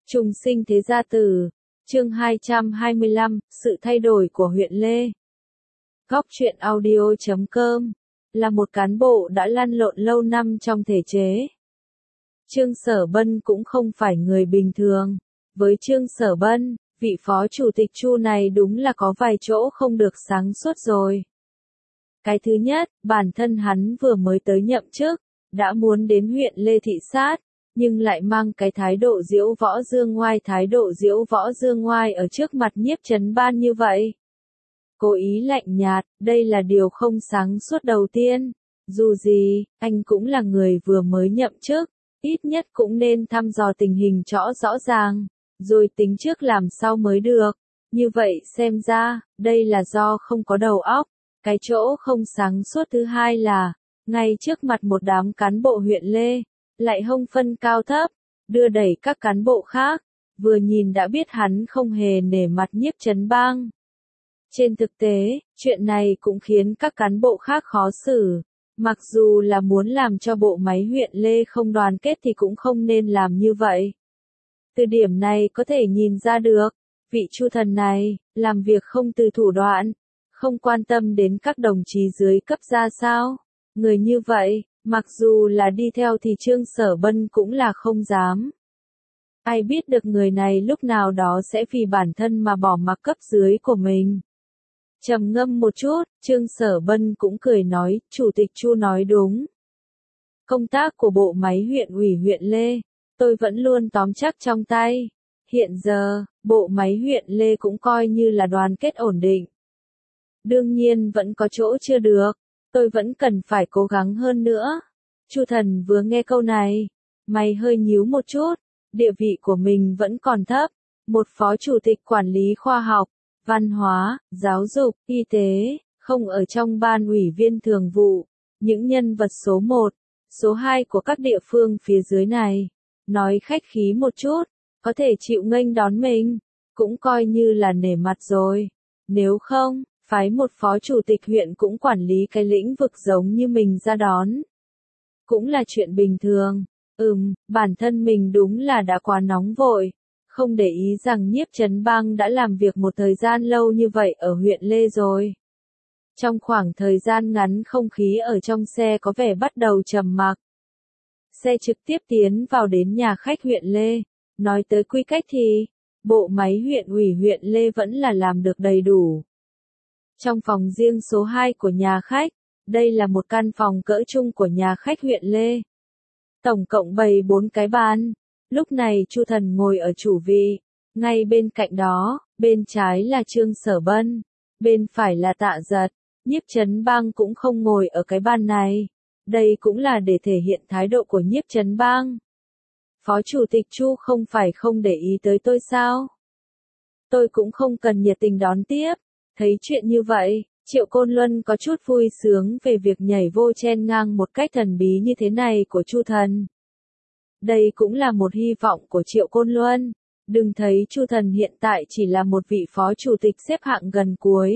Trùng sinh thế gia tử, chương 225, sự thay đổi của huyện Lê. Góc truyện audio.com là một cán bộ đã lăn lộn lâu năm trong thể chế. Trương Sở Bân cũng không phải người bình thường. Với Trương Sở Bân, vị phó chủ tịch Chu này đúng là có vài chỗ không được sáng suốt rồi. Cái thứ nhất, bản thân hắn vừa mới tới nhậm chức, đã muốn đến huyện Lê thị sát, nhưng lại mang cái thái độ diễu võ dương ngoai ở trước mặt Nhiếp Chấn Ban như vậy. Cố ý lạnh nhạt, đây là điều không sáng suốt đầu tiên. Dù gì, anh cũng là người vừa mới nhậm chức, ít nhất cũng nên thăm dò tình hình rõ ràng, rồi tính trước làm sao mới được. Như vậy xem ra, đây là do không có đầu óc. Cái chỗ không sáng suốt thứ hai là, ngay trước mặt một đám cán bộ huyện Lê, lại hông phân cao thấp, đưa đẩy các cán bộ khác, vừa nhìn đã biết hắn không hề nể mặt Nhiếp Chấn Bang. Trên thực tế, chuyện này cũng khiến các cán bộ khác khó xử, mặc dù là muốn làm cho bộ máy huyện Lê không đoàn kết thì cũng không nên làm như vậy. Từ điểm này có thể nhìn ra được, vị Chu thần này, làm việc không từ thủ đoạn, không quan tâm đến các đồng chí dưới cấp ra sao. Người như vậy, mặc dù là đi theo thì Trương Sở Bân cũng là không dám. Ai biết được người này lúc nào đó sẽ vì bản thân mà bỏ mặc cấp dưới của mình. Trầm ngâm một chút, Trương Sở Bân cũng cười nói, Chủ tịch Chu nói đúng. Công tác của bộ máy huyện ủy huyện Lê, tôi vẫn luôn tóm chắc trong tay. Hiện giờ, bộ máy huyện Lê cũng coi như là đoàn kết ổn định. Đương nhiên vẫn có chỗ chưa được, tôi vẫn cần phải cố gắng hơn nữa. Chu thần vừa nghe câu này, mày hơi nhíu một chút, địa vị của mình vẫn còn thấp, một phó chủ tịch quản lý khoa học, văn hóa, giáo dục, y tế, không ở trong ban ủy viên thường vụ, những nhân vật số 1, số 2 của các địa phương phía dưới này, nói khách khí một chút, có thể chịu nghênh đón mình, cũng coi như là nể mặt rồi. Nếu không, phái một phó chủ tịch huyện cũng quản lý cái lĩnh vực giống như mình ra đón, cũng là chuyện bình thường. Bản thân mình đúng là đã quá nóng vội, không để ý rằng Nhiếp Chấn Bang đã làm việc một thời gian lâu như vậy ở huyện Lê rồi. Trong khoảng thời gian ngắn không khí ở trong xe có vẻ bắt đầu trầm mặc. Xe trực tiếp tiến vào đến nhà khách huyện Lê. Nói tới quy cách thì, bộ máy huyện ủy huyện Lê vẫn là làm được đầy đủ. Trong phòng riêng số 2 của nhà khách, đây là một căn phòng cỡ chung của nhà khách huyện Lê. Tổng cộng bày 4 cái bàn. Lúc này Chu thần ngồi ở chủ vị, ngay bên cạnh đó, bên trái là Trương Sở Bân, bên phải là Tạ Giật. Nhiếp Chấn Bang cũng không ngồi ở cái bàn này. Đây cũng là để thể hiện thái độ của Nhiếp Chấn Bang. Phó chủ tịch Chu không phải không để ý tới tôi sao? Tôi cũng không cần nhiệt tình đón tiếp. Thấy chuyện như vậy, Triệu Côn Luân có chút vui sướng về việc nhảy vô chen ngang một cách thần bí như thế này của Chu thần. Đây cũng là một hy vọng của Triệu Côn Luân. Đừng thấy Chu thần hiện tại chỉ là một vị phó chủ tịch xếp hạng gần cuối.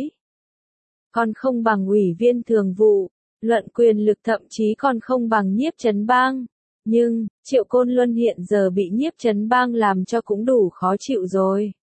Còn không bằng ủy viên thường vụ, luận quyền lực thậm chí còn không bằng Nhiếp Chấn Bang. Nhưng, Triệu Côn Luân hiện giờ bị Nhiếp Chấn Bang làm cho cũng đủ khó chịu rồi.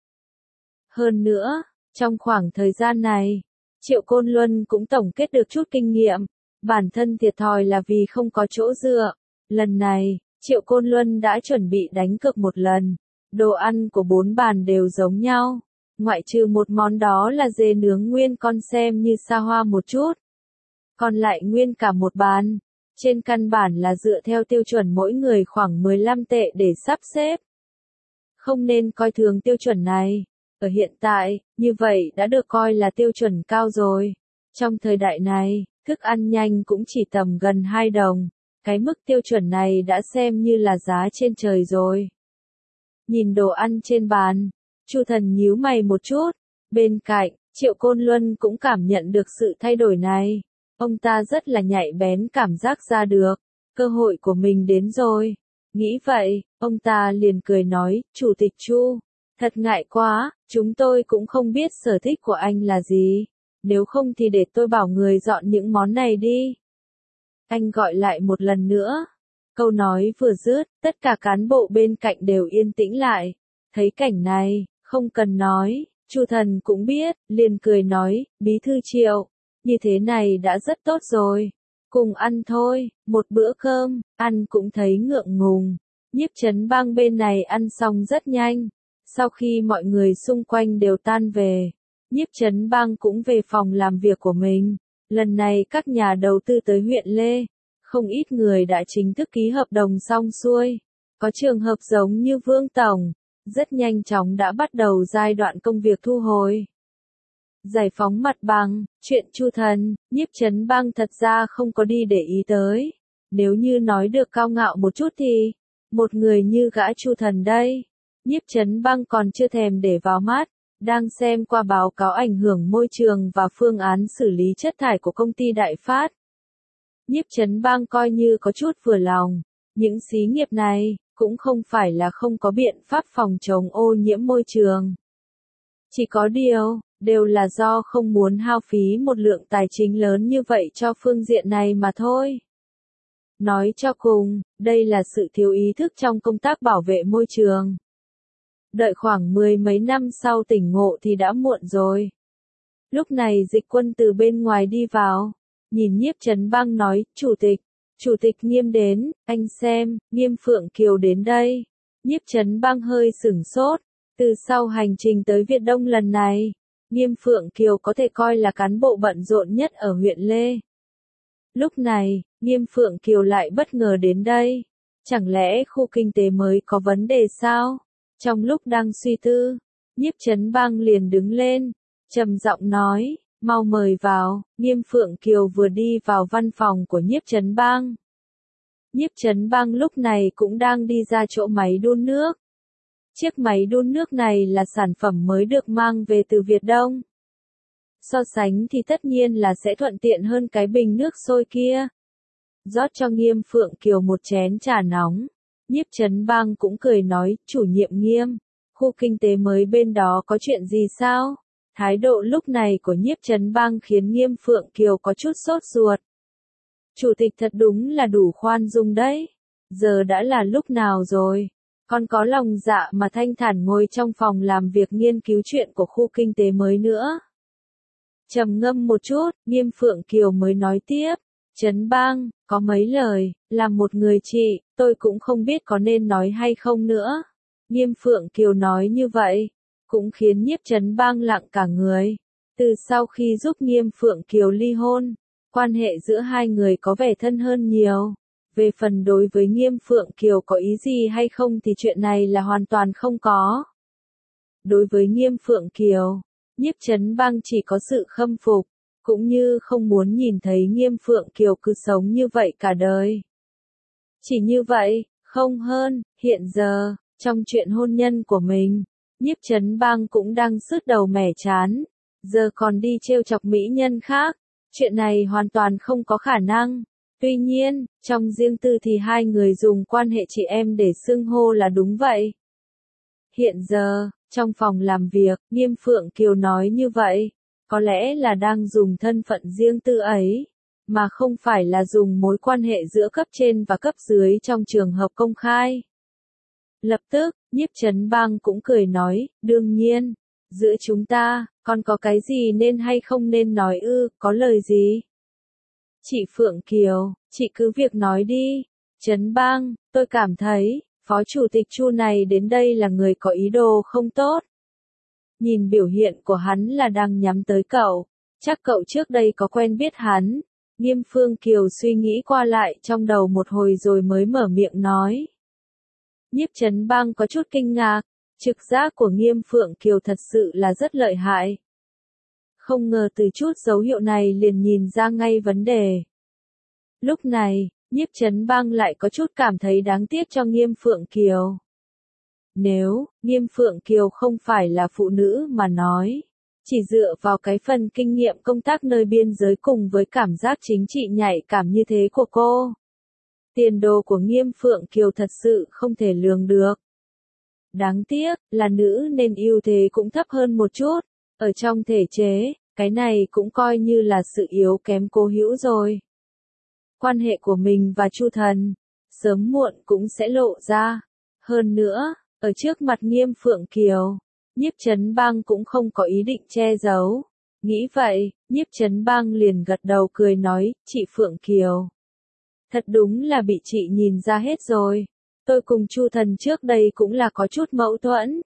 Hơn nữa, trong khoảng thời gian này, Triệu Côn Luân cũng tổng kết được chút kinh nghiệm. Bản thân thiệt thòi là vì không có chỗ dựa. Lần này, Triệu Côn Luân đã chuẩn bị đánh cược một lần. Đồ ăn của 4 bàn đều giống nhau. Ngoại trừ một món đó là dê nướng nguyên con xem như xa hoa một chút. Còn lại nguyên cả một bàn. Trên căn bản là dựa theo tiêu chuẩn mỗi người khoảng 15 tệ để sắp xếp. Không nên coi thường tiêu chuẩn này. Ở hiện tại, như vậy đã được coi là tiêu chuẩn cao rồi. Trong thời đại này, thức ăn nhanh cũng chỉ tầm gần 2 đồng. Cái mức tiêu chuẩn này đã xem như là giá trên trời rồi. Nhìn đồ ăn trên bàn, Chu thần nhíu mày một chút. Bên cạnh, Triệu Côn Luân cũng cảm nhận được sự thay đổi này. Ông ta rất là nhạy bén cảm giác ra được. Cơ hội của mình đến rồi. Nghĩ vậy, ông ta liền cười nói, Chủ tịch Chu. Thật ngại quá, chúng tôi cũng không biết sở thích của anh là gì. Nếu không thì để tôi bảo người dọn những món này đi. Anh gọi lại một lần nữa. Câu nói vừa dứt, tất cả cán bộ bên cạnh đều yên tĩnh lại. Thấy cảnh này, không cần nói, Chu Thần cũng biết, liền cười nói, bí thư Triệu, như thế này đã rất tốt rồi. Cùng ăn thôi, một bữa cơm, ăn cũng thấy ngượng ngùng. Nhiếp Chấn Bang bên này ăn xong rất nhanh. Sau khi mọi người xung quanh đều tan về, Nhiếp Chấn Bang cũng về phòng làm việc của mình. Lần này các nhà đầu tư tới huyện Lê, không ít người đã chính thức ký hợp đồng xong xuôi. Có trường hợp giống như Vương Tổng, rất nhanh chóng đã bắt đầu giai đoạn công việc thu hồi. Giải phóng mặt bằng, chuyện Chu Thần, Nhiếp Chấn Bang thật ra không có đi để ý tới. Nếu như nói được cao ngạo một chút thì, một người như gã Chu Thần đây, Nhiếp Chấn Bang còn chưa thèm để vào mắt, đang xem qua báo cáo ảnh hưởng môi trường và phương án xử lý chất thải của công ty Đại Phát. Nhiếp Chấn Bang coi như có chút vừa lòng, những xí nghiệp này cũng không phải là không có biện pháp phòng chống ô nhiễm môi trường. Chỉ có điều, đều là do không muốn hao phí một lượng tài chính lớn như vậy cho phương diện này mà thôi. Nói cho cùng, đây là sự thiếu ý thức trong công tác bảo vệ môi trường. Đợi khoảng 10 mấy năm sau tỉnh ngộ thì đã muộn rồi. Lúc này Dịch Quân từ bên ngoài đi vào, nhìn Nhiếp Chấn Bang nói, Chủ tịch Nghiêm đến, anh xem, Nghiêm Phượng Kiều đến đây. Nhiếp Chấn Bang hơi sửng sốt, từ sau hành trình tới Việt Đông lần này, Nghiêm Phượng Kiều có thể coi là cán bộ bận rộn nhất ở huyện Lê. Lúc này, Nghiêm Phượng Kiều lại bất ngờ đến đây. Chẳng lẽ khu kinh tế mới có vấn đề sao? Trong lúc đang suy tư, Nhiếp Chấn Bang liền đứng lên, trầm giọng nói, mau mời vào. Nghiêm Phượng Kiều vừa đi vào văn phòng của Nhiếp Chấn Bang. Nhiếp Chấn Bang lúc này cũng đang đi ra chỗ máy đun nước. Chiếc máy đun nước này là sản phẩm mới được mang về từ Việt Đông. So sánh thì tất nhiên là sẽ thuận tiện hơn cái bình nước sôi kia. Rót cho Nghiêm Phượng Kiều một chén trà nóng. Nhiếp Chấn Bang cũng cười nói, chủ nhiệm Nghiêm, khu kinh tế mới bên đó có chuyện gì sao? Thái độ lúc này của Nhiếp Chấn Bang khiến Nghiêm Phượng Kiều có chút sốt ruột. Chủ tịch thật đúng là đủ khoan dung đấy. Giờ đã là lúc nào rồi? Còn có lòng dạ mà thanh thản ngồi trong phòng làm việc nghiên cứu chuyện của khu kinh tế mới nữa. Trầm ngâm một chút, Nghiêm Phượng Kiều mới nói tiếp. Chấn Bang, có mấy lời, làm một người chị, tôi cũng không biết có nên nói hay không nữa. Nghiêm Phượng Kiều nói như vậy, cũng khiến Nhiếp Chấn Bang lặng cả người. Từ sau khi giúp Nghiêm Phượng Kiều ly hôn, quan hệ giữa hai người có vẻ thân hơn nhiều. Về phần đối với Nghiêm Phượng Kiều có ý gì hay không thì chuyện này là hoàn toàn không có. Đối với Nghiêm Phượng Kiều, Nhiếp Chấn Bang chỉ có sự khâm phục, cũng như không muốn nhìn thấy Nghiêm Phượng Kiều cứ sống như vậy cả đời. Chỉ như vậy, không hơn, hiện giờ, trong chuyện hôn nhân của mình, Nhiếp Chấn Bang cũng đang sứt đầu mẻ chán, giờ còn đi trêu chọc mỹ nhân khác, chuyện này hoàn toàn không có khả năng. Tuy nhiên, trong riêng tư thì hai người dùng quan hệ chị em để xưng hô là đúng vậy. Hiện giờ, trong phòng làm việc, Nghiêm Phượng Kiều nói như vậy, có lẽ là đang dùng thân phận riêng tư ấy, mà không phải là dùng mối quan hệ giữa cấp trên và cấp dưới trong trường hợp công khai. Lập tức, Nhiếp Chấn Bang cũng cười nói, đương nhiên, giữa chúng ta, còn có cái gì nên hay không nên nói ư, có lời gì? Chị Phượng Kiều, chị cứ việc nói đi. Chấn Bang, tôi cảm thấy, Phó Chủ tịch Chu này đến đây là người có ý đồ không tốt. Nhìn biểu hiện của hắn là đang nhắm tới cậu, chắc cậu trước đây có quen biết hắn. Nghiêm Phượng Kiều suy nghĩ qua lại trong đầu một hồi rồi mới mở miệng nói. Nhiếp Chấn Bang có chút kinh ngạc, trực giác của Nghiêm Phượng Kiều thật sự là rất lợi hại. Không ngờ từ chút dấu hiệu này liền nhìn ra ngay vấn đề. Lúc này, Nhiếp Chấn Bang lại có chút cảm thấy đáng tiếc cho Nghiêm Phượng Kiều. Nếu, Nghiêm Phượng Kiều không phải là phụ nữ mà nói, chỉ dựa vào cái phần kinh nghiệm công tác nơi biên giới cùng với cảm giác chính trị nhạy cảm như thế của cô, tiền đồ của Nghiêm Phượng Kiều thật sự không thể lường được. Đáng tiếc, là nữ nên ưu thế cũng thấp hơn một chút, ở trong thể chế, cái này cũng coi như là sự yếu kém cố hữu rồi. Quan hệ của mình và Chu Thần, sớm muộn cũng sẽ lộ ra. Hơn nữa, Ở trước mặt Nghiêm Phượng Kiều, Nhiếp Chấn Bang cũng không có ý định che giấu. Nghĩ vậy, Nhiếp Chấn Bang liền gật đầu cười nói, chị Phượng Kiều. Thật đúng là bị chị nhìn ra hết rồi. Tôi cùng Chu Thần trước đây cũng là có chút mâu thuẫn.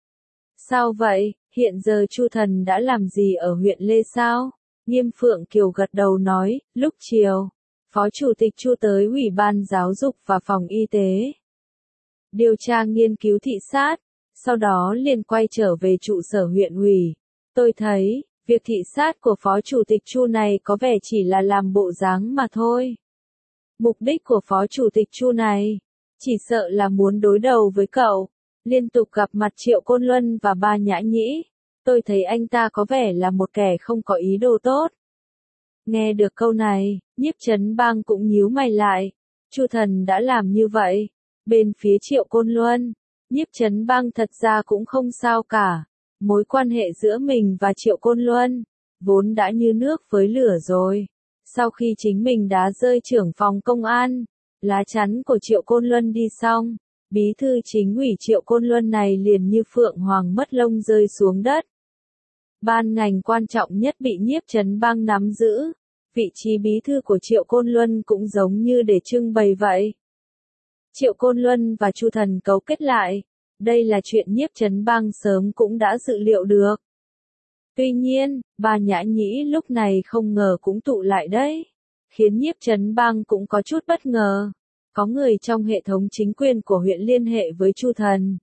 Sao vậy, hiện giờ Chu Thần đã làm gì ở huyện Lê sao? Nghiêm Phượng Kiều gật đầu nói, lúc chiều, Phó Chủ tịch Chu tới Ủy ban Giáo dục và Phòng Y tế. Điều tra nghiên cứu thị sát, sau đó liền quay trở về trụ sở huyện ủy. Tôi thấy, việc thị sát của Phó Chủ tịch Chu này có vẻ chỉ là làm bộ dáng mà thôi. Mục đích của Phó Chủ tịch Chu này, chỉ sợ là muốn đối đầu với cậu. Liên tục gặp mặt Triệu Côn Luân và Ba Nhã Nhĩ, tôi thấy anh ta có vẻ là một kẻ không có ý đồ tốt. Nghe được câu này, Nhiếp Chấn Bang cũng nhíu mày lại. Chu Thần đã làm như vậy. Bên phía Triệu Côn Luân, Nhiếp Chấn Bang thật ra cũng không sao cả. Mối quan hệ giữa mình và Triệu Côn Luân, vốn đã như nước với lửa rồi. Sau khi chính mình đã rơi trưởng phòng công an, lá chắn của Triệu Côn Luân đi xong, bí thư chính ủy Triệu Côn Luân này liền như phượng hoàng mất lông rơi xuống đất. Ban ngành quan trọng nhất bị Nhiếp Chấn Bang nắm giữ, vị trí bí thư của Triệu Côn Luân cũng giống như để trưng bày vậy. Triệu Côn Luân và Chu Thần cấu kết lại, đây là chuyện Nhiếp Chấn Bang sớm cũng đã dự liệu được. Tuy nhiên, Ba Nhã Nhĩ lúc này không ngờ cũng tụ lại đấy, khiến Nhiếp Chấn Bang cũng có chút bất ngờ. Có người trong hệ thống chính quyền của huyện liên hệ với Chu Thần.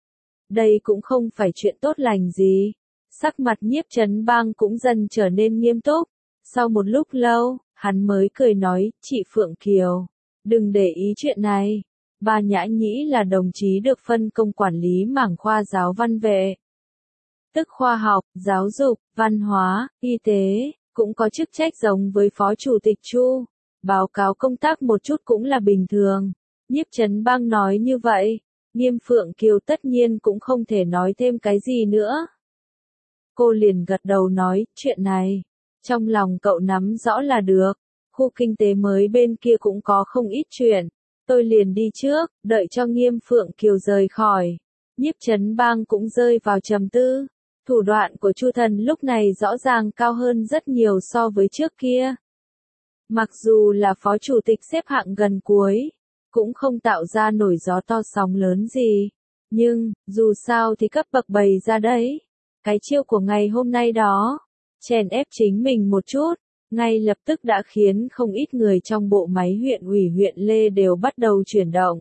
Đây cũng không phải chuyện tốt lành gì. Sắc mặt Nhiếp Chấn Bang cũng dần trở nên nghiêm túc. Sau một lúc lâu, hắn mới cười nói, chị Phượng Kiều, đừng để ý chuyện này. Ba Nhã Nhĩ là đồng chí được phân công quản lý mảng khoa giáo văn vệ. Tức khoa học, giáo dục, văn hóa, y tế, cũng có chức trách giống với Phó Chủ tịch Chu. Báo cáo công tác một chút cũng là bình thường. Nhiếp Chấn Bang nói như vậy, Nghiêm Phượng Kiều tất nhiên cũng không thể nói thêm cái gì nữa. Cô liền gật đầu nói, chuyện này, trong lòng cậu nắm rõ là được. Khu kinh tế mới bên kia cũng có không ít chuyện. Tôi liền đi trước, đợi cho Nghiêm Phượng Kiều rời khỏi. Nhiếp Chấn Bang cũng rơi vào trầm tư. Thủ đoạn của Chu Thần lúc này rõ ràng cao hơn rất nhiều so với trước kia. Mặc dù là phó chủ tịch xếp hạng gần cuối, cũng không tạo ra nổi gió to sóng lớn gì. Nhưng, dù sao thì cấp bậc bày ra đấy. Cái chiêu của ngày hôm nay đó, chèn ép chính mình một chút, ngay lập tức đã khiến không ít người trong bộ máy huyện ủy huyện Lê đều bắt đầu chuyển động.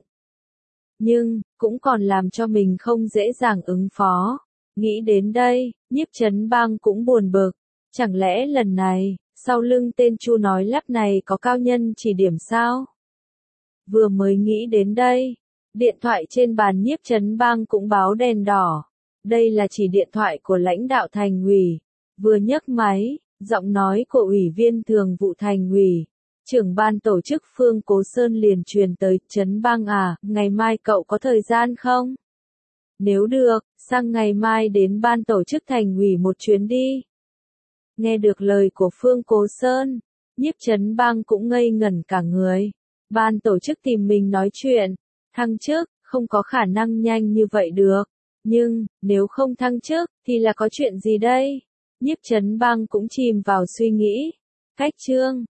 Nhưng, cũng còn làm cho mình không dễ dàng ứng phó. Nghĩ đến đây, Nhiếp Chấn Bang cũng buồn bực. Chẳng lẽ lần này, sau lưng tên Chu nói lắp này có cao nhân chỉ điểm sao? Vừa mới nghĩ đến đây, điện thoại trên bàn Nhiếp Chấn Bang cũng báo đèn đỏ. Đây là chỉ điện thoại của lãnh đạo thành ủy. Vừa nhấc máy, giọng nói của ủy viên thường vụ thành ủy, trưởng ban tổ chức Phương Cố Sơn liền truyền tới, Chấn Bang à, ngày mai cậu có thời gian không? Nếu được, sang ngày mai đến ban tổ chức thành ủy một chuyến đi. Nghe được lời của Phương Cố Sơn, Nhiếp Chấn Bang cũng ngây ngẩn cả người. Ban tổ chức tìm mình nói chuyện, thăng chức, không có khả năng nhanh như vậy được. Nhưng, nếu không thăng chức, thì là có chuyện gì đây? Nhiếp Chấn Bang cũng chìm vào suy nghĩ. Cách chương